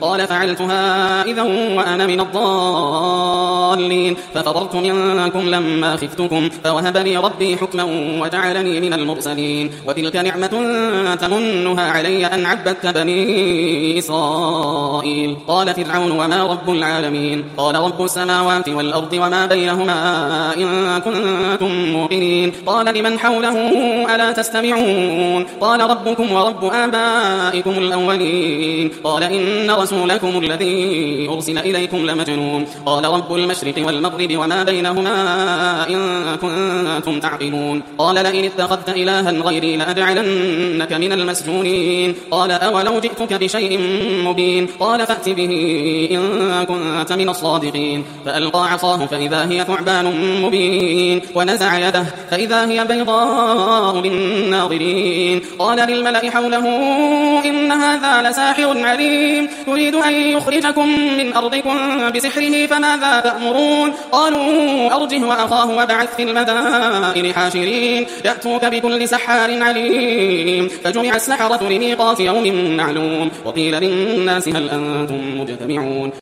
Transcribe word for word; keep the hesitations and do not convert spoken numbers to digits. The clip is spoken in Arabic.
قال فعلتها إذا وأنا من الضالين ففررت منكم لما خفتكم فوهب لي ربي حكما وجعلني من المرسلين وتلك نعمة تمنها علي أن عبدت بني إسرائيل قال فرعون وما رب العالمين قال رب السماوات والأرض وما بينهما إن كنتم موقنين قال لمن حوله ألا تستمعون قال ربكم ورب آبائكم الأولين قال إن رسولكم الذي أرسل إليكم لمجنون قال رب المشرق والمغرب وما بينهما إن كنتم تعقلون قال لئن اتخذت إلها غيري لأجعلنك من المسجونين قال أولو جئتك بشيء مبين قال فأت به إن كنت من الصادقين فألقى عصاه فإذا هي ثعبان مبين ونزع يده فإذا هي بيضاء للناظرين قال للملأ حوله إن هذا لساحر عليم يريد أن يخرجكم من أرضكم بسحره فماذا تأمرون قالوا أرجه وأخاه وابعث في المدائن حاشرين يأتوك بكل سحار عليم فجمع السحرة لميقات يوم معلوم وقيل للناس هل أنتم مجتمعون